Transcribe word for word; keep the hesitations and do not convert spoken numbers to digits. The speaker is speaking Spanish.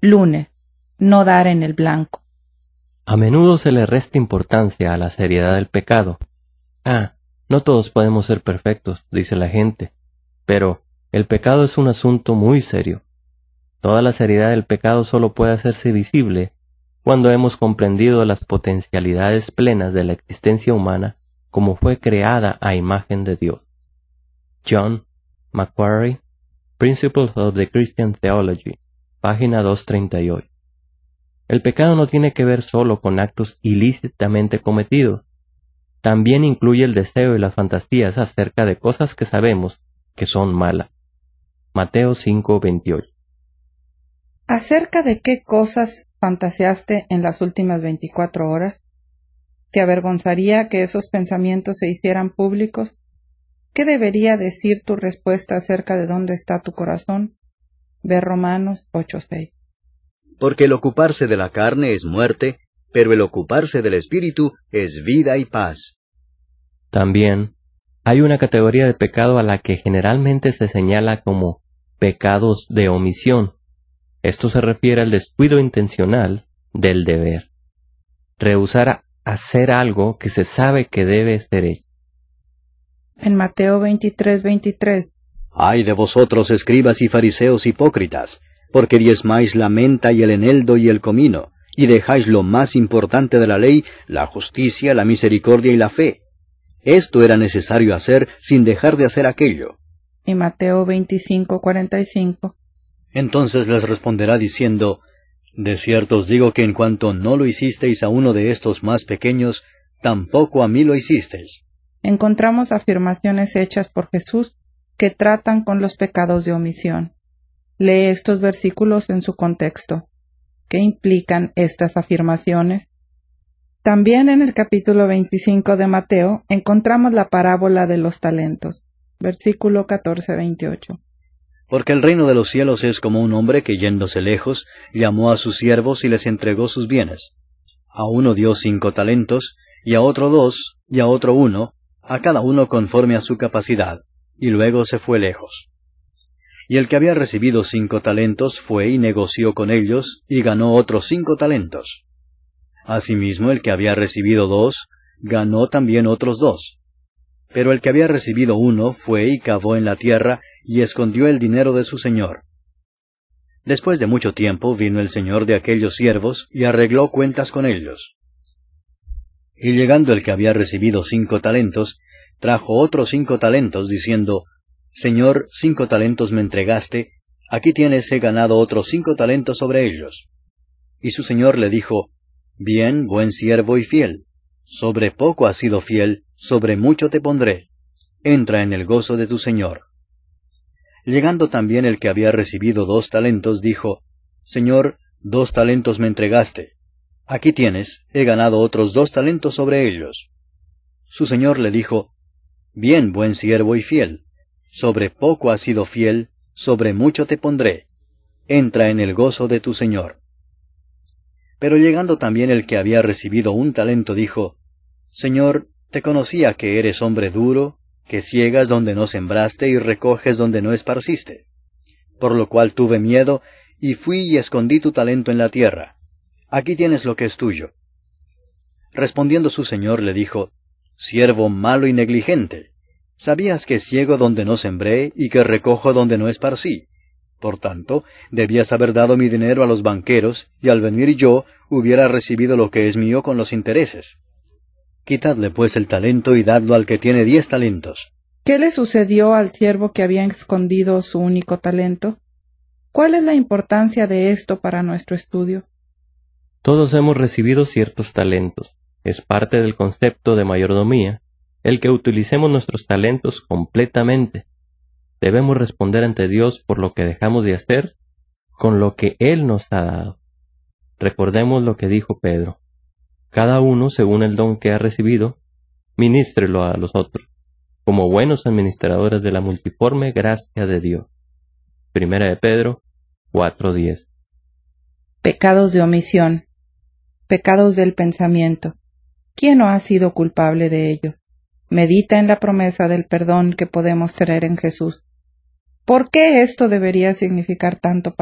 Lunes. No dar en el blanco. A menudo se le resta importancia a la seriedad del pecado. Ah, no todos podemos ser perfectos, dice la gente, pero el pecado es un asunto muy serio. Toda la seriedad del pecado solo puede hacerse visible cuando hemos comprendido las potencialidades plenas de la existencia humana como fue creada a imagen de Dios. John Macquarrie, Principles of the Christian Theology, página doscientos treinta y ocho. El pecado no tiene que ver solo con actos ilícitamente cometidos. También incluye el deseo y las fantasías acerca de cosas que sabemos que son malas. Mateo cinco veintiocho. ¿Acerca de qué cosas fantaseaste en las últimas veinticuatro horas? ¿Te avergonzaría que esos pensamientos se hicieran públicos? ¿Qué debería decir tu respuesta acerca de dónde está tu corazón? Ve Romanos ocho seis. Porque el ocuparse de la carne es muerte, pero el ocuparse del espíritu es vida y paz. También hay una categoría de pecado a la que generalmente se señala como pecados de omisión. Esto se refiere al descuido intencional del deber. Rehusar hacer algo que se sabe que debe ser hecho. En Mateo veintitrés veintitrés. Ay de vosotros, escribas y fariseos hipócritas, porque diezmáis la menta y el eneldo y el comino, y dejáis lo más importante de la ley, la justicia, la misericordia y la fe. Esto era necesario hacer sin dejar de hacer aquello. Y Mateo veinticinco cuarenta y cinco. Entonces les responderá diciendo, de cierto os digo que en cuanto no lo hicisteis a uno de estos más pequeños, tampoco a mí lo hicisteis. Encontramos afirmaciones hechas por Jesús que tratan con los pecados de omisión. Lee estos versículos en su contexto. ¿Qué implican estas afirmaciones? También en el capítulo veinticinco de Mateo encontramos la parábola de los talentos, versículo catorce veintiocho. Porque el reino de los cielos es como un hombre que, yéndose lejos, llamó a sus siervos y les entregó sus bienes. A uno dio cinco talentos, y a otro dos, y a otro uno, a cada uno conforme a su capacidad, y luego se fue lejos. Y el que había recibido cinco talentos fue y negoció con ellos, y ganó otros cinco talentos. Asimismo el que había recibido dos, ganó también otros dos. Pero el que había recibido uno fue y cavó en la tierra, y escondió el dinero de su señor. Después de mucho tiempo vino el señor de aquellos siervos, y arregló cuentas con ellos. Y llegando el que había recibido cinco talentos, trajo otros cinco talentos, diciendo, Señor, cinco talentos me entregaste, aquí tienes, he ganado otros cinco talentos sobre ellos. Y su señor le dijo, Bien, buen siervo y fiel, sobre poco has sido fiel, sobre mucho te pondré, entra en el gozo de tu señor. Llegando también el que había recibido dos talentos, dijo, Señor, dos talentos me entregaste, aquí tienes, he ganado otros dos talentos sobre ellos. Su señor le dijo, Bien, buen siervo y fiel, sobre poco has sido fiel, sobre mucho te pondré, entra en el gozo de tu señor. Pero llegando también el que había recibido un talento, dijo, Señor, te conocía que eres hombre duro, que ciegas donde no sembraste y recoges donde no esparciste. Por lo cual tuve miedo, y fui y escondí tu talento en la tierra. Aquí tienes lo que es tuyo. Respondiendo su señor le dijo, Siervo malo y negligente, sabías que ciego donde no sembré y que recojo donde no esparcí. Por tanto, debías haber dado mi dinero a los banqueros, y al venir yo hubiera recibido lo que es mío con los intereses. Quitadle pues el talento y dadlo al que tiene diez talentos. ¿Qué le sucedió al siervo que había escondido su único talento? ¿Cuál es la importancia de esto para nuestro estudio? Todos hemos recibido ciertos talentos. Es parte del concepto de mayordomía, el que utilicemos nuestros talentos completamente. Debemos responder ante Dios por lo que dejamos de hacer con lo que Él nos ha dado. Recordemos lo que dijo Pedro. Cada uno, según el don que ha recibido, ministrelo a los otros, como buenos administradores de la multiforme gracia de Dios. Primera de Pedro cuatro diez. Pecados de omisión. Pecados del pensamiento. ¿Quién no ha sido culpable de ello? Medita en la promesa del perdón que podemos tener en Jesús. ¿Por qué esto debería significar tanto